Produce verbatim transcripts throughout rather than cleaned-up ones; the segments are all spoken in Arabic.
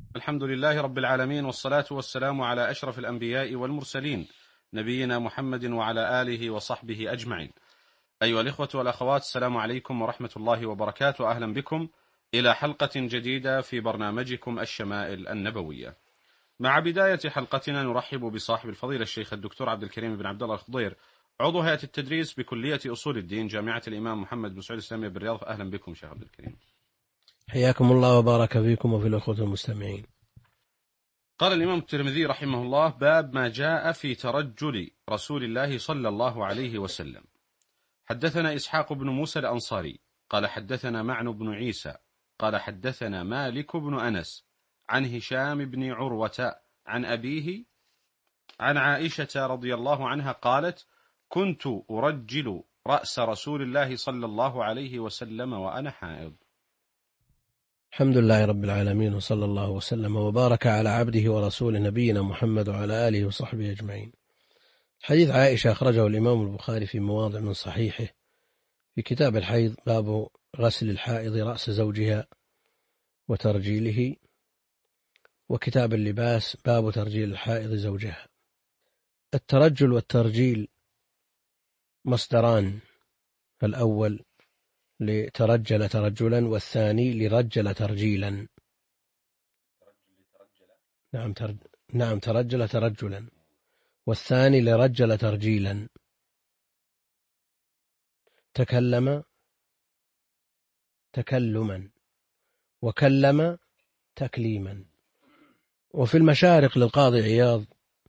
الحمد لله رب العالمين، والصلاة والسلام على أشرف الأنبياء والمرسلين، نبينا محمد وعلى آله وصحبه أجمعين. أيها الإخوة والأخوات، السلام عليكم ورحمة الله وبركاته. أهلا بكم إلى حلقة جديدة في برنامجكم الشمائل النبوية. مع بداية حلقتنا نرحب بصاحب الفضيلة الشيخ الدكتور عبد الكريم بن عبد الله الخضير، عضو هيئة التدريس بكلية أصول الدين جامعة الإمام محمد بن سعود الإسلامية بالرياض. أهلا بكم شيخ عبد الكريم. حياكم الله وبارك فيكم وفي الأخوة المستمعين. قال الإمام الترمذي رحمه الله: باب ما جاء في ترجل رسول الله صلى الله عليه وسلم. حدثنا إسحاق بن موسى الأنصاري قال حدثنا معن بن عيسى قال حدثنا مالك بن أنس عن هشام بن عروة عن أبيه عن عائشة رضي الله عنها قالت: كنت أرجل رأس رسول الله صلى الله عليه وسلم وأنا حائض. الحمد لله رب العالمين، وصلى الله وسلم وبارك على عبده ورسوله نبينا محمد وعلى آله وصحبه أجمعين. حديث عائشة أخرجه الإمام البخاري في مواضع من صحيحه في كتاب الحيض، باب غسل الحائض رأس زوجها وترجيله، وكتاب اللباس باب ترجيل الحائض زوجها. الترجل والترجيل مصدران، الأول لترجل ترجلا، والثاني لرجل ترجيلا. نعم ترج... نعم ترجل ترجلا، والثاني لرجل ترجيلا. تكلم تكلما، وكلم تكليما. وفي المشارق للقاضي عياض: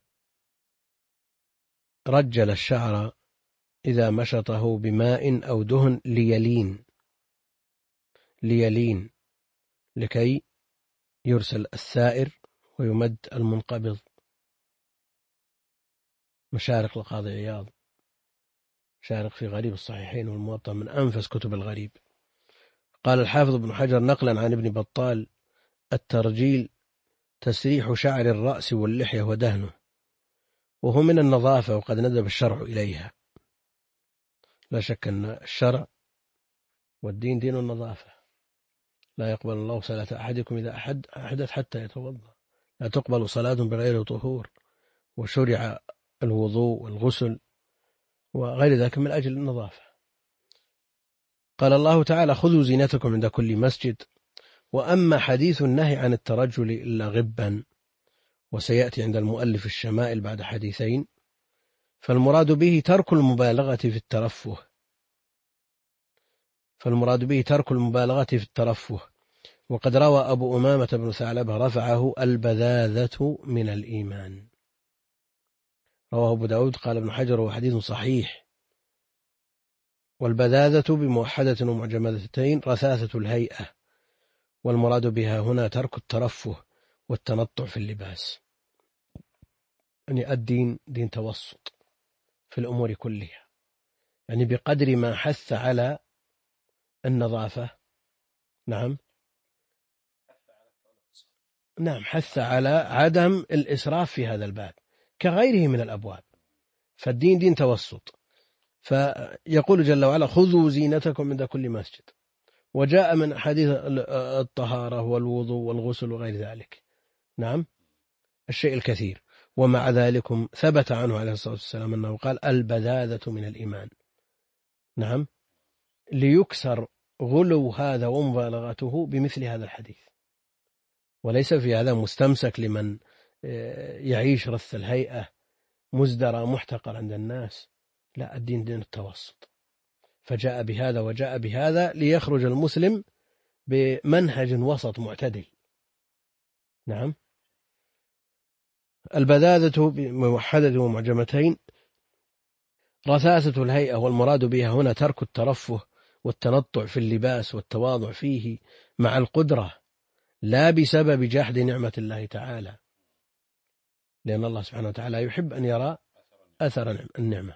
رجل الشعر إذا مشطه بماء أو دهن ليلين ليلين لكي يرسل السائر ويمد المنقبض. مشارق القاضي عياض، مشارق في غريب الصحيحين والموطأ، من أنفس كتب الغريب. قال الحافظ ابن حجر نقلا عن ابن بطال: الترجيل تسريح شعر الرأس واللحية ودهنه، وهو من النظافة، وقد ندب الشرع إليها. لا شك أن الشرع والدين دين النظافة. لا يقبل الله صلاة أحدكم إذا أحد أحدث حتى يتوضأ، لا تقبل صلاة بغير طهور. وشرع الوضوء والغسل وغير ذلك من أجل النظافة. قال الله تعالى: خذوا زينتكم عند كل مسجد. وأما حديث النهي عن الترجل إلا غبا، وسيأتي عند المؤلف الشمائل بعد حديثين، فالمراد به ترك المبالغة في الترفه فالمراد به ترك المبالغة في الترفه وقد روى أبو أمامة بن ثعلبة رفعه: البذاذة من الإيمان. رواه أبو داود. قال ابن حجر: هو حديث صحيح. والبذاذة بموحدة ومعجمتين رثاثة الهيئة، والمراد بها هنا ترك الترفه والتنطع في اللباس. يعني الدين دين توسط في الأمور كلها، يعني بقدر ما حث على النظافة. نعم نعم حث على عدم الإسراف في هذا الباب كغيره من الأبواب، فالدين دين توسط. فيقول جل وعلا: خذوا زينتكم عند كل مسجد. وجاء من حديث الطهارة والوضوء والغسل وغير ذلك، نعم الشيء الكثير. ومع ذلك ثبت عنه عليه الصلاة والسلام أنه قال: البذاذة من الإيمان. نعم ليكسر غلو هذا ومبالغته بمثل هذا الحديث، وليس في هذا مستمسك لمن يعيش رث الهيئة مزدرى محتقر عند الناس. لا، الدين دين التوسط، فجاء بهذا وجاء بهذا ليخرج المسلم بمنهج وسط معتدل. نعم البذاذة بموحدة ومعجمتين رثاثة الهيئة، والمراد بها هنا ترك الترفه والتنطع في اللباس والتواضع فيه مع القدرة، لا بسبب جحد نعمة الله تعالى، لأن الله سبحانه وتعالى يحب أن يرى أثر النعمة.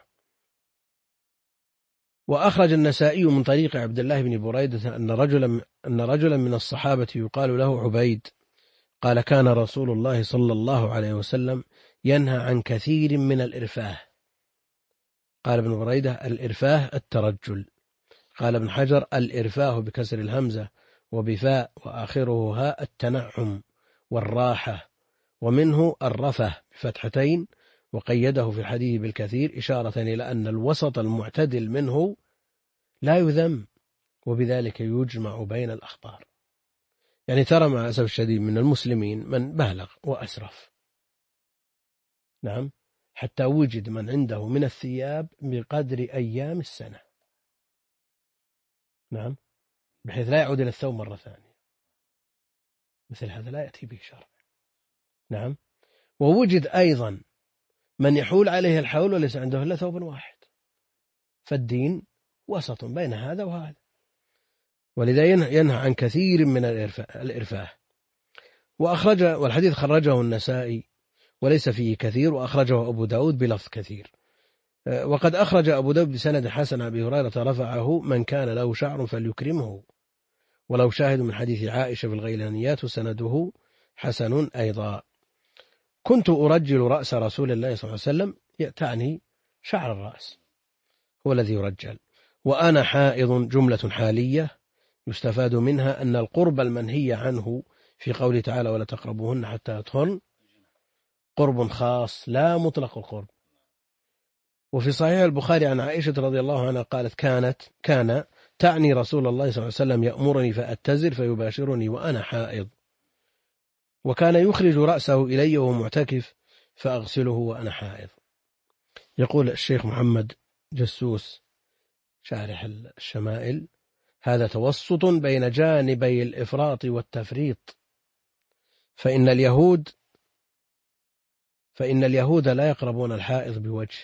وأخرج النسائي من طريق عبد الله بن بريدة أن رجلا أن رجلا من الصحابة يقال له عبيد قال: كان رسول الله صلى الله عليه وسلم ينهى عن كثير من الإرفاه. قال ابن بريدة: الإرفاه الترجل. قال ابن حجر: الإرفاه بكسر الهمزة وبفاء وآخره هاء التنعم، والراحة، ومنه الرفة بفتحتين، وقيده في الحديث بالكثير إشارة إلى أن الوسط المعتدل منه لا يذم، وبذلك يجمع بين الأخبار. يعني ترى مع الأسف الشديد من المسلمين من بهلغ وأسرف، نعم، حتى وجد من عنده من الثياب بقدر أيام السنة، نعم، بحيث لا يعود إلى الثوب مرة ثانية. مثل هذا لا يأتي به شرع، نعم. ووجد أيضا من يحول عليه الحول وليس عنده إلا ثوب واحد، فالدين وسط بين هذا وهذا، ولذا ينهى عن كثير من الإرفاه. وأخرج والحديث خرجه النسائي وليس فيه كثير، وأخرجه أبو داود بلفظ كثير. وقد أخرج أبو داود بسند حسن أبي هريرة رفعه: من كان له شعر فليكرمه، ولو شاهد من حديث عائشة في الغيلانيات سنده حسن أيضا. كنت أرجل رأس رسول الله صلى الله عليه وسلم، تعني شعر الرأس هو الذي يرجل، وأنا حائض جملة حالية يستفاد منها أن القرب المنهي عنه في قوله تعالى ولا تقربوهن حتى يطهرن قرب خاص لا مطلق القرب. وفي صحيح البخاري عن عائشة رضي الله عنها قالت كانت كان تعني رسول الله صلى الله عليه وسلم يأمرني فأتزر فيباشرني وأنا حائض، وكان يخرج رأسه إلي وهو معتكف فأغسله وأنا حائض. يقول الشيخ محمد جسوس شارح الشمائل: هذا توسط بين جانبي الإفراط والتفريط، فإن اليهود فإن اليهود لا يقربون الحائض بوجه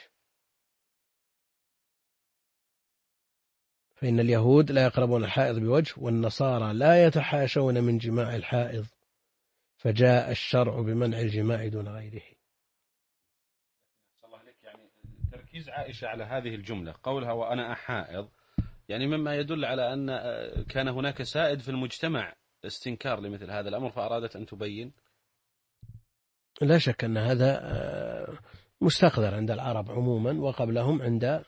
فإن اليهود لا يقربون الحائض بوجه والنصارى لا يتحاشون من جماع الحائض، فجاء الشرع بمنع الجماع دون غيره. الله عليك، يعني تركيز عائشة على هذه الجملة قولها وأنا حائض، يعني مما يدل على أن كان هناك سائد في المجتمع استنكار لمثل هذا الأمر، فأرادت أن تبين. لا شك أن هذا مستقذر عند العرب عموما، وقبلهم عند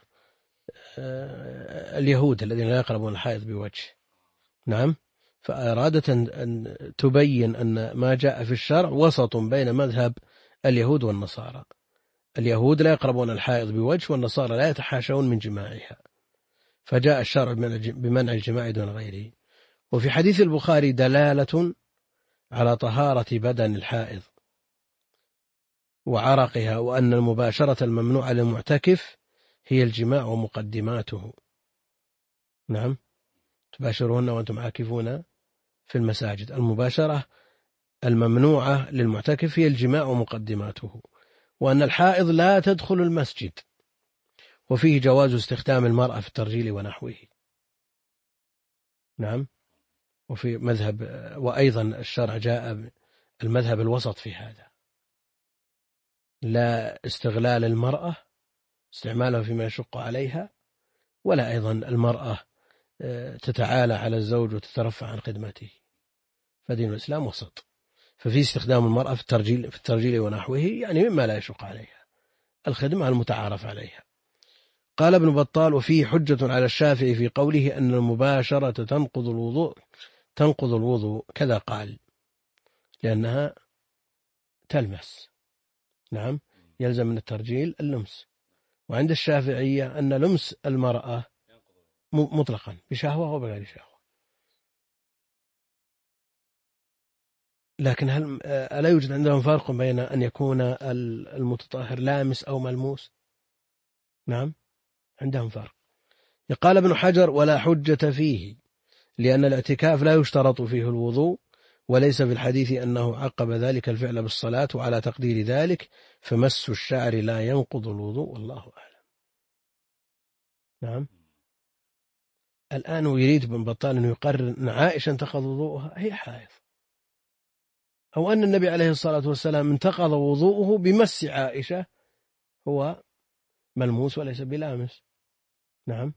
اليهود الذين لا يقربون الحائض بوجه، نعم. فأرادت أن تبين أن ما جاء في الشرع وسط بين مذهب اليهود والنصارى. اليهود لا يقربون الحائض بوجه، والنصارى لا يتحاشون من جماعها، فجاء الشرع بمنع الجماع دون غيره. وفي حديث البخاري دلالة على طهارة بدن الحائض وعرقها، وأن المباشرة الممنوعة للمعتكف هي الجماع ومقدماته، نعم، تباشرون وأنتم عاكفون في المساجد. المباشرة الممنوعة للمعتكف هي الجماع ومقدماته، وأن الحائض لا تدخل المسجد، وفيه جواز استخدام المرأة في الترجيل ونحوه، نعم. وفي مذهب وأيضا الشرع جاء المذهب الوسط في هذا، لا استغلال المرأة استعمالها فيما يشق عليها، ولا أيضا المرأة تتعالى على الزوج وتترفع عن خدمته، فدين الإسلام وسط. ففي استخدام المرأة في الترجيل في الترجيل ونحوه، يعني مما لا يشق عليها، الخدمة المتعارف عليها. قال ابن بطال: وفيه حجة على الشافعي في قوله أن المباشرة تنقض الوضوء تنقض الوضوء كذا قال، لأنها تلمس، نعم، يلزم من الترجيل اللمس. وعند الشافعية أن لمس المرأة مطلقا بشهوة وبغير شهوة. لكن هل ألا يوجد عندهم فرق بين أن يكون المتطهر لامس أو ملموس؟ نعم، عندهم فرق. قال ابن حجر: ولا حجة فيه، لأن الاعتكاف لا يشترط فيه الوضوء، وليس في الحديث أنه عقب ذلك الفعل بالصلاة، وعلى تقدير ذلك فمس الشعر لا ينقض الوضوء، والله أعلم. نعم. الآن يريد ابن بطال أنه يقرر أن عائشة انتقض وضوءها هي حائض، أو أن النبي عليه الصلاة والسلام انتقض وضوءه بمس عائشة، هو ملموس وليس بلامس، نعم.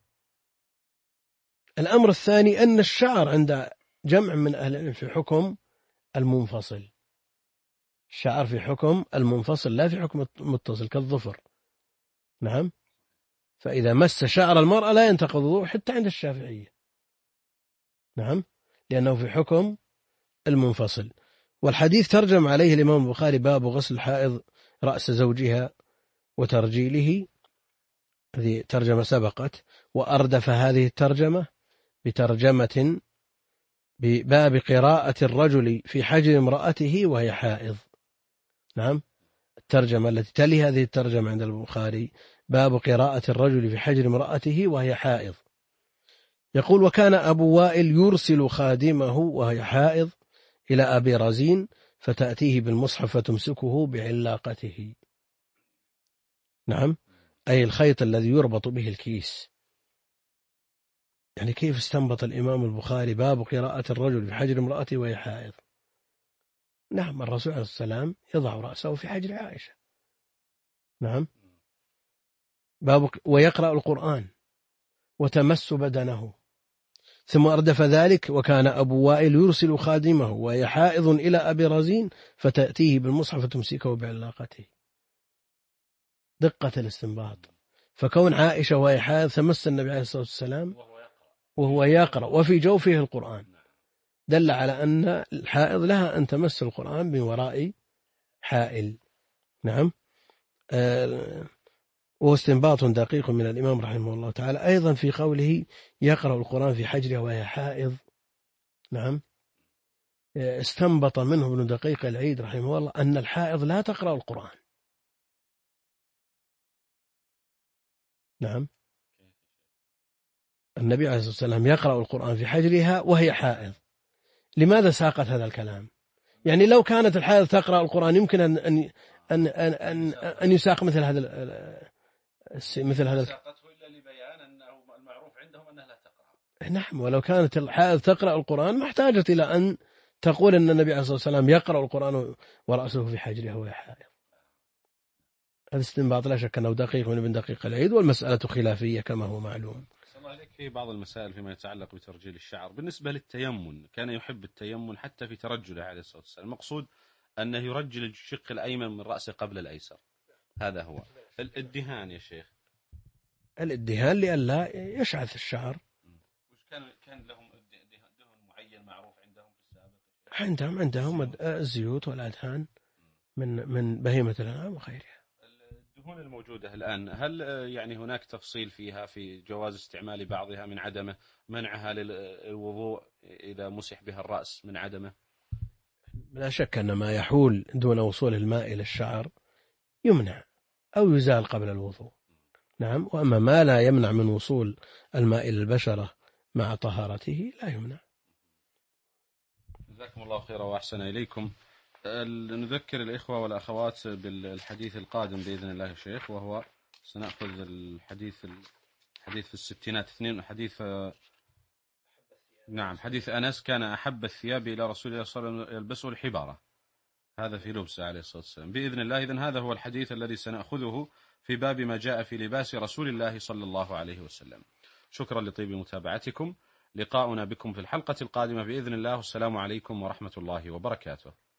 الأمر الثاني أن الشعر عند جمع من أهل العلم في حكم المنفصل، الشعر في حكم المنفصل لا في حكم المتصل كالظفر، نعم. فإذا مس شعر المرأة لا ينتقض وضوء حتى عند الشافعية، نعم، لأنه في حكم المنفصل. والحديث ترجم عليه الإمام البخاري باب غسل الحائض رأس زوجها وترجيله، هذه ترجمة سبقت، وأردف هذه الترجمة بترجمة بباب قراءة الرجل في حجر امرأته وهي حائض. نعم، الترجمة التي تلي هذه الترجمة عند البخاري باب قراءة الرجل في حجر امرأته وهي حائض. يقول: وكان أبو وائل يرسل خادمه وهي حائض إلى أبي رزين فتأتيه بالمصحف فتمسكه بعلاقته. نعم، أي الخيط الذي يربط به الكيس. يعني كيف استنبط الإمام البخاري باب قراءة الرجل في حجر امرأته وهي حائض؟ نعم، الرسول عليه السلام يضع رأسه في حجر عائشة. نعم، باب ويقرأ القرآن وتمس بدنه. ثم أردف ذلك: وكان أبو وائل يرسل خادمه وهي حائض إلى أبي رزين فتأتيه بالمصحف تمسكه بعلاقته. دقة الاستنباط. فكون عائشة وهي حائض تمس النبي عليه الصلاة والسلام وهو يقرأ وفي جوفه القرآن دل على أن الحائض لها أن تمس القرآن من وراء حائل. نعم، أه وهو استنباط دقيق من الإمام رحمه الله تعالى. أيضا في قوله يقرأ القرآن في حجرها وهي حائض، نعم، استنبط منه ابن دقيق العيد رحمه الله أن الحائض لا تقرأ القرآن. نعم، النبي عليه الصلاة والسلام يقرأ القرآن في حجرها وهي حائض. لماذا ساقت هذا الكلام؟ يعني لو كانت الحائض تقرأ القرآن يمكن أن أن أن أن, أن يساق مثل هذا مثل هذا ساقته إلا لبيان أنه المعروف عندهم أنها لا تقرأ. نعم، ولو كانت الحائض تقرأ القرآن ما احتاجت إلى أن تقول أن النبي عليه الصلاة والسلام يقرأ القرآن ورأسه في حجرها وهي حائض. هذا استنباط لا شك أنه دقيق من ابن دقيق العيد، والمسألة خلافية كما هو معلوم. الله عليك، في بعض المسائل فيما يتعلق بترجيل الشعر. بالنسبة للتيمم، كان يحب التيمم حتى في ترجله عليه الصلاة والسلام. المقصود أنه يرجل الشق الأيمن من رأسه قبل الأيسر، هذا هو. الادهان يا شيخ، الادهان لئلا يشعث الشعر. وش كان كان لهم دهن معين معروف عندهم في السابق؟ عندهم عندهم الزيوت والأدهان من من بهيمة الأنعام وغيرها. الدهون الموجودة الآن، هل يعني هناك تفصيل فيها في جواز استعمال بعضها من عدمه، منعها للوضوء إذا مسح بها الرأس من عدمه؟ لا شك أن ما يحول دون وصول الماء إلى الشعر يمنع أو يزال قبل الوضوء. نعم، وأما ما لا يمنع من وصول الماء إلى البشرة مع طهارته لا يمنع. جزاكم الله خيرا وأحسن إليكم. نذكر الإخوة والأخوات بالحديث القادم بإذن الله يا شيخ، وهو سنأخذ الحديث الحديث في الستينات اثنين، حديث نعم حديث أنس: كان أحب الثياب إلى رسول الله صلى الله عليه وسلم يلبسه الحبارة، هذا في لبسه عليه الصلاة والسلام بإذن الله. إذن هذا هو الحديث الذي سنأخذه في باب ما جاء في لباس رسول الله صلى الله عليه وسلم. شكرا لطيب متابعتكم، لقاؤنا بكم في الحلقة القادمة بإذن الله، والسلام عليكم ورحمة الله وبركاته.